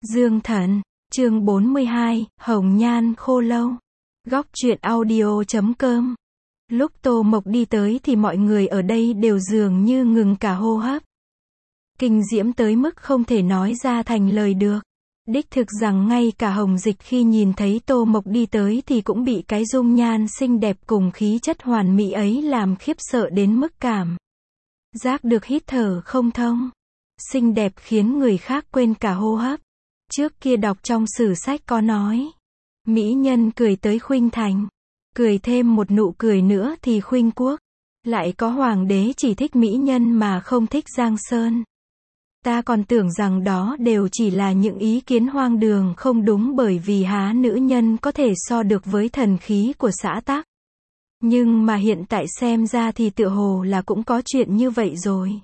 Dương Thần, chương 42, Hồng Nhan Khô Lâu. Góc truyện audio.com. Lúc Tô Mộc đi tới thì mọi người ở đây đều dường như ngừng cả hô hấp. Kinh diễm tới mức không thể nói ra thành lời được. Đích thực rằng ngay cả Hồng Dịch khi nhìn thấy Tô Mộc đi tới thì cũng bị cái dung nhan xinh đẹp cùng khí chất hoàn mỹ ấy làm khiếp sợ đến mức cảm giác được hít thở không thông. Xinh đẹp khiến người khác quên cả hô hấp. Trước kia đọc trong sử sách có nói, mỹ nhân cười tới khuynh thành, cười thêm một nụ cười nữa thì khuynh quốc. Lại có hoàng đế chỉ thích mỹ nhân mà không thích Giang Sơn. Ta còn tưởng rằng đó đều chỉ là những ý kiến hoang đường không đúng, bởi vì há nữ nhân có thể so được với thần khí của xã tắc. Nhưng mà hiện tại xem ra thì tựa hồ là cũng có chuyện như vậy rồi.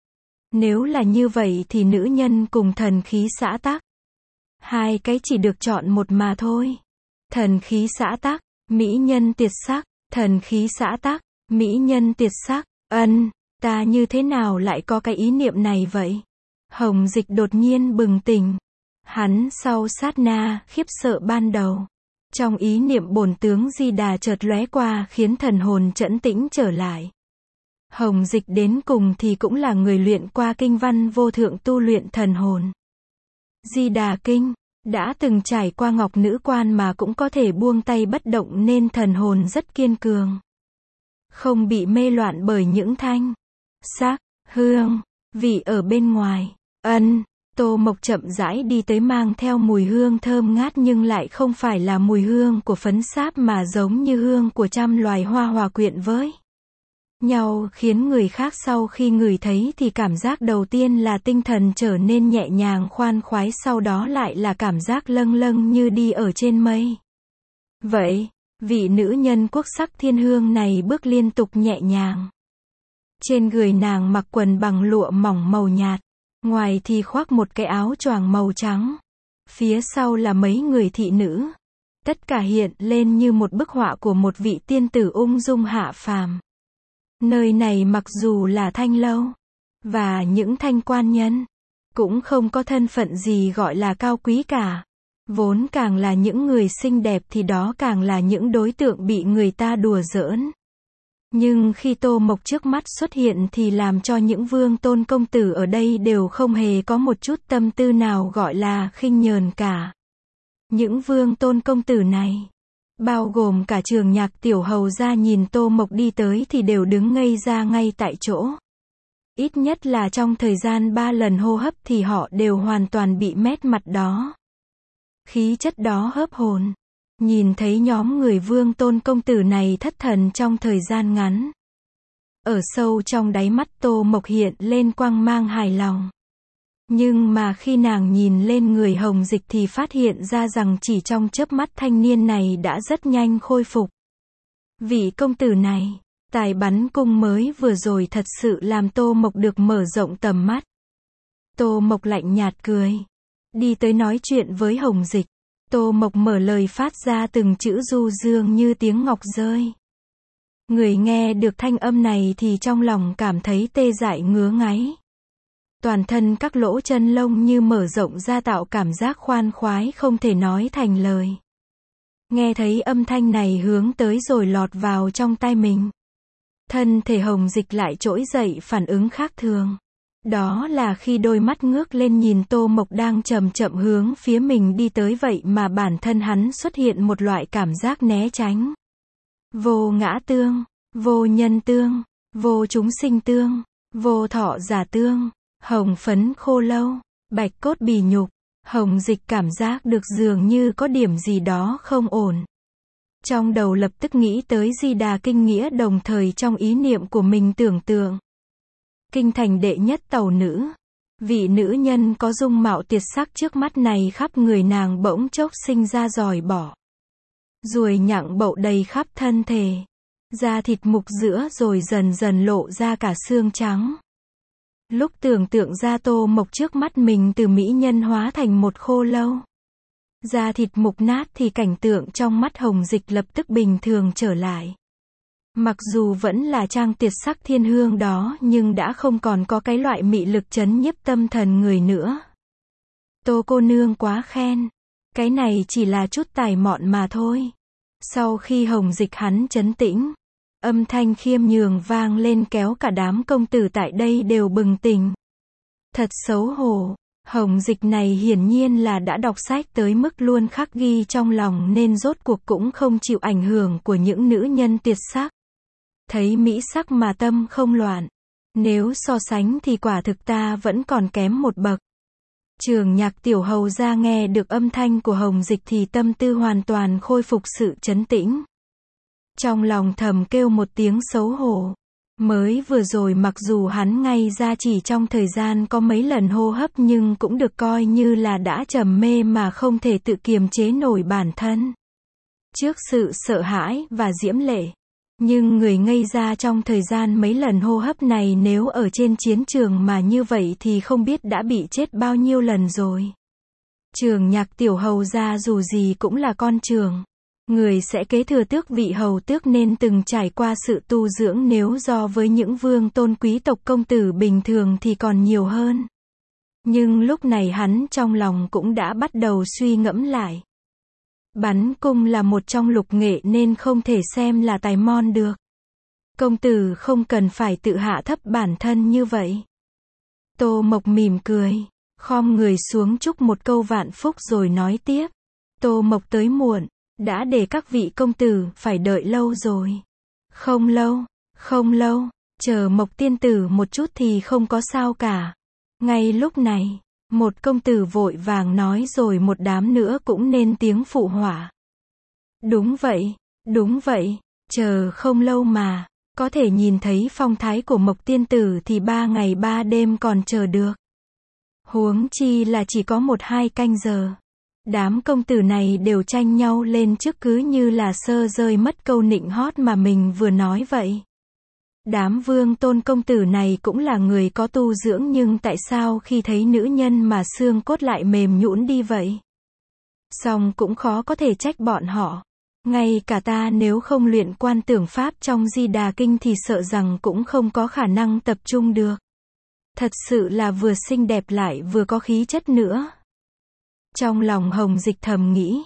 Nếu là như vậy thì nữ nhân cùng thần khí xã tắc, hai cái chỉ được chọn một mà thôi. Thần khí xã tắc, mỹ nhân tuyệt sắc, thần khí xã tắc, mỹ nhân tuyệt sắc. Ta như thế nào lại có cái ý niệm này vậy? Hồng Dịch đột nhiên bừng tỉnh. Hắn sau sát na khiếp sợ ban đầu, trong ý niệm bổn tướng Di Đà chợt lóe qua khiến thần hồn trẫn tĩnh trở lại. Hồng Dịch đến cùng thì cũng là người luyện qua kinh văn vô thượng tu luyện thần hồn. Di Đà kinh, đã từng trải qua ngọc nữ quan mà cũng có thể buông tay bất động nên thần hồn rất kiên cường. Không bị mê loạn bởi những thanh, sắc, hương, vị ở bên ngoài. Tô Mộc chậm rãi đi tới mang theo mùi hương thơm ngát nhưng lại không phải là mùi hương của phấn sáp mà giống như hương của trăm loài hoa hòa quyện với nhau, khiến người khác sau khi ngửi thấy thì cảm giác đầu tiên là tinh thần trở nên nhẹ nhàng khoan khoái, sau đó lại là cảm giác lâng lâng như đi ở trên mây. Vậy, vị nữ nhân quốc sắc thiên hương này bước liên tục nhẹ nhàng. Trên người nàng mặc quần bằng lụa mỏng màu nhạt, ngoài thì khoác một cái áo choàng màu trắng. Phía sau là mấy người thị nữ. Tất cả hiện lên như một bức họa của một vị tiên tử ung dung hạ phàm. Nơi này mặc dù là thanh lâu, và những thanh quan nhân, cũng không có thân phận gì gọi là cao quý cả. Vốn càng là những người xinh đẹp thì đó càng là những đối tượng bị người ta đùa giỡn. Nhưng khi Tô Mộc trước mắt xuất hiện thì làm cho những vương tôn công tử ở đây đều không hề có một chút tâm tư nào gọi là khinh nhờn cả. Những vương tôn công tử này, bao gồm cả Trường Nhạc tiểu hầu gia, nhìn Tô Mộc đi tới thì đều đứng ngây ra ngay tại chỗ. Ít nhất là trong thời gian 3 lần hô hấp thì họ đều hoàn toàn bị mét mặt đó. Khí chất đó hớp hồn. Nhìn thấy nhóm người vương tôn công tử này thất thần trong thời gian ngắn, ở sâu trong đáy mắt Tô Mộc hiện lên quang mang hài lòng. Nhưng mà khi nàng nhìn lên người Hồng Dịch thì phát hiện ra rằng chỉ trong chớp mắt thanh niên này đã rất nhanh khôi phục. Vị công tử này, tài bắn cung mới vừa rồi thật sự làm Tô Mộc được mở rộng tầm mắt. Tô Mộc lạnh nhạt cười, đi tới nói chuyện với Hồng Dịch. Tô Mộc mở lời phát ra từng chữ du dương như tiếng ngọc rơi. Người nghe được thanh âm này thì trong lòng cảm thấy tê dại ngứa ngáy. Toàn thân các lỗ chân lông như mở rộng ra tạo cảm giác khoan khoái không thể nói thành lời. Nghe thấy âm thanh này hướng tới rồi lọt vào trong tai mình, thân thể Hồng Dịch lại trỗi dậy phản ứng khác thường. Đó là khi đôi mắt ngước lên nhìn Tô Mộc đang chậm chậm hướng phía mình đi tới, vậy mà bản thân hắn xuất hiện một loại cảm giác né tránh. Vô ngã tương, vô nhân tương, vô chúng sinh tương, vô thọ giả tương, hồng phấn khô lâu, bạch cốt bì nhục. Hồng Dịch cảm giác được dường như có điểm gì đó không ổn. Trong đầu lập tức nghĩ tới Di Đà kinh nghĩa, đồng thời trong ý niệm của mình tưởng tượng kinh thành đệ nhất tàu nữ, vị nữ nhân có dung mạo tuyệt sắc trước mắt này, khắp người nàng bỗng chốc sinh ra giòi bọ, ruồi nhặng bậu đầy khắp thân thể, da thịt mục giữa rồi dần dần lộ ra cả xương trắng. Lúc tưởng tượng ra Tô Mộc trước mắt mình từ mỹ nhân hóa thành một khô lâu, da thịt mục nát, thì cảnh tượng trong mắt Hồng Dịch lập tức bình thường trở lại. Mặc dù vẫn là trang tuyệt sắc thiên hương đó nhưng đã không còn có cái loại mị lực chấn nhiếp tâm thần người nữa. Tô cô nương quá khen. Cái này chỉ là chút tài mọn mà thôi. Sau khi Hồng Dịch hắn trấn tĩnh, âm thanh khiêm nhường vang lên kéo cả đám công tử tại đây đều bừng tỉnh. Thật xấu hổ, Hồng Dịch này hiển nhiên là đã đọc sách tới mức luôn khắc ghi trong lòng nên rốt cuộc cũng không chịu ảnh hưởng của những nữ nhân tuyệt sắc. Thấy mỹ sắc mà tâm không loạn. Nếu so sánh thì quả thực ta vẫn còn kém một bậc. Trường Nhạc tiểu hầu ra nghe được âm thanh của Hồng Dịch thì tâm tư hoàn toàn khôi phục sự trấn tĩnh. Trong lòng thầm kêu một tiếng xấu hổ. Mới vừa rồi mặc dù hắn ngay ra chỉ trong thời gian có mấy lần hô hấp nhưng cũng được coi như là đã trầm mê mà không thể tự kiềm chế nổi bản thân. Trước sự sợ hãi và diễm lệ. Nhưng người ngây ra trong thời gian mấy lần hô hấp này nếu ở trên chiến trường mà như vậy thì không biết đã bị chết bao nhiêu lần rồi. Trường Nhạc tiểu hầu ra dù gì cũng là con trưởng. Người sẽ kế thừa tước vị hầu tước nên từng trải qua sự tu dưỡng nếu so với những vương tôn quý tộc công tử bình thường thì còn nhiều hơn. Nhưng lúc này hắn trong lòng cũng đã bắt đầu suy ngẫm lại. Bắn cung là một trong lục nghệ nên không thể xem là tài mon được. Công tử không cần phải tự hạ thấp bản thân như vậy. Tô Mộc mỉm cười, khom người xuống chúc một câu vạn phúc rồi nói tiếp. Tô Mộc tới muộn, đã để các vị công tử phải đợi lâu rồi. Không lâu, chờ Mộc tiên tử một chút thì không có sao cả. Ngay lúc này, một công tử vội vàng nói rồi một đám nữa cũng nên tiếng phụ họa. Đúng vậy, chờ không lâu mà, có thể nhìn thấy phong thái của Mộc tiên tử thì 3 ngày 3 đêm còn chờ được. Huống chi là chỉ có 1-2 canh giờ. Đám công tử này đều tranh nhau lên trước cứ như là sơ rơi mất câu nịnh hót mà mình vừa nói vậy. Đám vương tôn công tử này cũng là người có tu dưỡng nhưng tại sao khi thấy nữ nhân mà xương cốt lại mềm nhũn đi vậy? Song cũng khó có thể trách bọn họ. Ngay cả ta nếu không luyện quan tưởng pháp trong Di Đà Kinh thì sợ rằng cũng không có khả năng tập trung được. Thật sự là vừa xinh đẹp lại vừa có khí chất nữa. Trong lòng Hồng Dịch thầm nghĩ.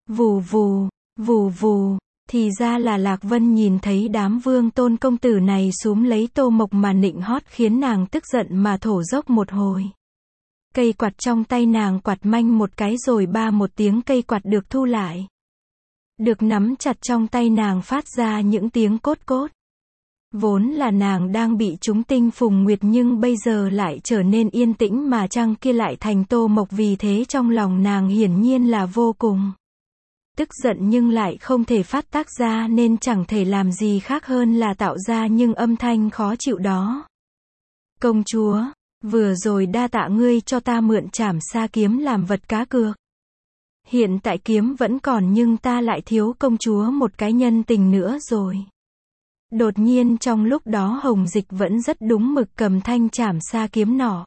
Vù vù, thì ra là Lạc Vân nhìn thấy đám vương tôn công tử này súm lấy Tô Mộc mà nịnh hót khiến nàng tức giận mà thổ dốc một hồi. Cây quạt trong tay nàng quạt manh một cái rồi ba một tiếng cây quạt được thu lại. Được nắm chặt trong tay nàng phát ra những tiếng cốt cốt. Vốn là nàng đang bị trúng tinh phùng nguyệt nhưng bây giờ lại trở nên yên tĩnh mà trăng kia lại thành Tô Mộc vì thế trong lòng nàng hiển nhiên là vô cùng tức giận nhưng lại không thể phát tác ra nên chẳng thể làm gì khác hơn là tạo ra những âm thanh khó chịu đó. Công chúa, vừa rồi đa tạ ngươi cho ta mượn trảm sa kiếm làm vật cá cược. Hiện tại kiếm vẫn còn nhưng ta lại thiếu công chúa một cái nhân tình nữa rồi. Đột nhiên trong lúc đó Hồng Dịch vẫn rất đúng mực cầm thanh trảm sa kiếm nỏ.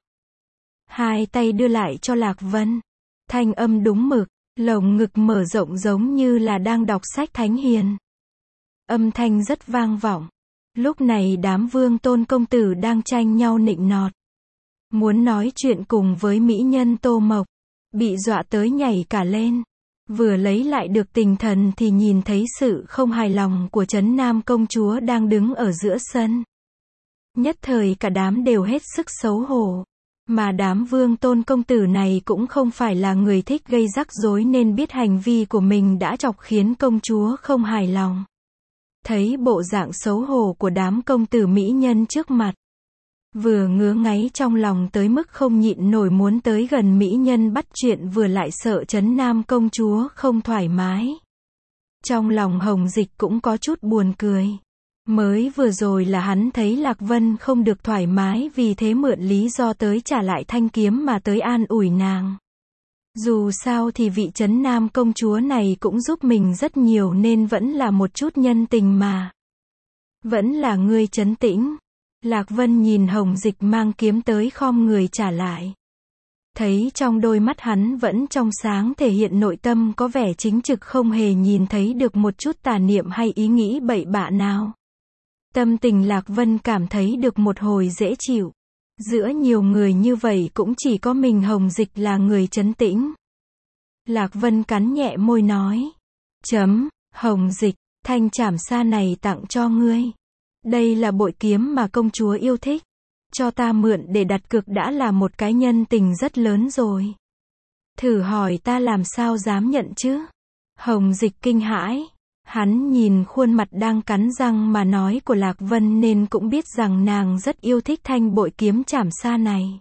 Hai tay đưa lại cho Lạc Vân. Thanh âm đúng mực, lồng ngực mở rộng giống như là đang đọc sách thánh hiền. Âm thanh rất vang vọng. Lúc này đám vương tôn công tử đang tranh nhau nịnh nọt. Muốn nói chuyện cùng với mỹ nhân Tô Mộc. Bị dọa tới nhảy cả lên. Vừa lấy lại được tinh thần thì nhìn thấy sự không hài lòng của Trấn Nam công chúa đang đứng ở giữa sân. Nhất thời cả đám đều hết sức xấu hổ. Mà đám vương tôn công tử này cũng không phải là người thích gây rắc rối nên biết hành vi của mình đã chọc khiến công chúa không hài lòng. Thấy bộ dạng xấu hổ của đám công tử mỹ nhân trước mặt. Vừa ngứa ngáy trong lòng tới mức không nhịn nổi muốn tới gần mỹ nhân bắt chuyện vừa lại sợ Trấn Nam công chúa không thoải mái. Trong lòng Hồng Dịch cũng có chút buồn cười. Mới vừa rồi là hắn thấy Lạc Vân không được thoải mái vì thế mượn lý do tới trả lại thanh kiếm mà tới an ủi nàng. Dù sao thì vị Trấn Nam công chúa này cũng giúp mình rất nhiều nên vẫn là một chút nhân tình mà. Vẫn là ngươi trấn tĩnh. Lạc Vân nhìn Hồng Dịch mang kiếm tới khom người trả lại. Thấy trong đôi mắt hắn vẫn trong sáng thể hiện nội tâm có vẻ chính trực không hề nhìn thấy được một chút tà niệm hay ý nghĩ bậy bạ nào. Tâm tình Lạc Vân cảm thấy được một hồi dễ chịu. Giữa nhiều người như vậy cũng chỉ có mình Hồng Dịch là người trấn tĩnh. Lạc Vân cắn nhẹ môi nói. Hồng Dịch, thanh trảm sa này tặng cho ngươi. Đây là bội kiếm mà công chúa yêu thích. Cho ta mượn để đặt cược đã là một cái nhân tình rất lớn rồi. Thử hỏi ta làm sao dám nhận chứ? Hồng Dịch kinh hãi. Hắn nhìn khuôn mặt đang cắn răng mà nói của Lạc Vân nên cũng biết rằng nàng rất yêu thích thanh bội kiếm trảm sa này.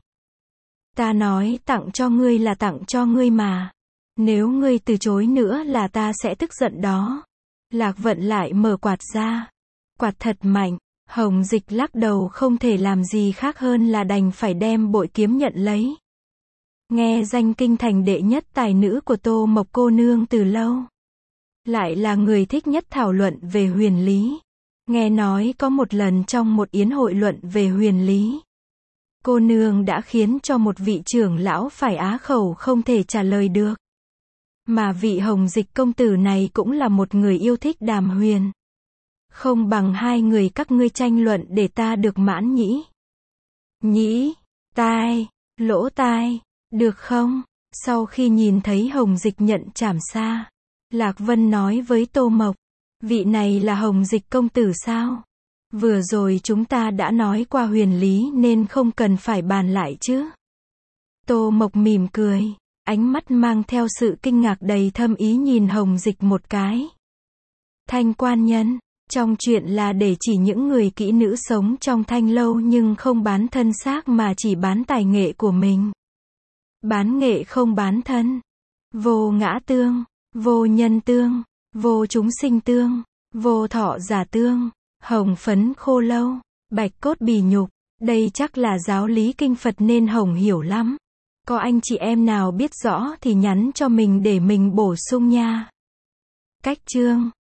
Ta nói tặng cho ngươi là tặng cho ngươi mà. Nếu ngươi từ chối nữa là ta sẽ tức giận đó. Lạc Vận lại mở quạt ra. Quạt thật mạnh. Hồng Dịch lắc đầu không thể làm gì khác hơn là đành phải đem bội kiếm nhận lấy. Nghe danh kinh thành đệ nhất tài nữ của Tô Mộc cô nương từ lâu. Lại là người thích nhất thảo luận về huyền lý. Nghe nói có một lần trong một yến hội luận về huyền lý. Cô nương đã khiến cho một vị trưởng lão phải á khẩu không thể trả lời được. Mà vị Hồng Dịch công tử này cũng là một người yêu thích đàm huyền. Không bằng hai người các ngươi tranh luận để ta được mãn nhĩ. Nhĩ, tai, lỗ tai, được không? Sau khi nhìn thấy Hồng Dịch nhận trảm sa, Lạc Vân nói với Tô Mộc, vị này là Hồng Dịch công tử sao? Vừa rồi chúng ta đã nói qua huyền lý nên không cần phải bàn lại chứ. Tô Mộc mỉm cười, ánh mắt mang theo sự kinh ngạc đầy thâm ý nhìn Hồng Dịch một cái. Thanh quan nhân, trong chuyện là để chỉ những người kỹ nữ sống trong thanh lâu nhưng không bán thân xác mà chỉ bán tài nghệ của mình. Bán nghệ không bán thân. Vô ngã tương, vô nhân tương, vô chúng sinh tương, vô thọ giả tương, hồng phấn khô lâu, bạch cốt bì nhục. Đây chắc là giáo lý kinh Phật nên Hồng hiểu lắm. Có anh chị em nào biết rõ thì nhắn cho mình để mình bổ sung nha. Cách chương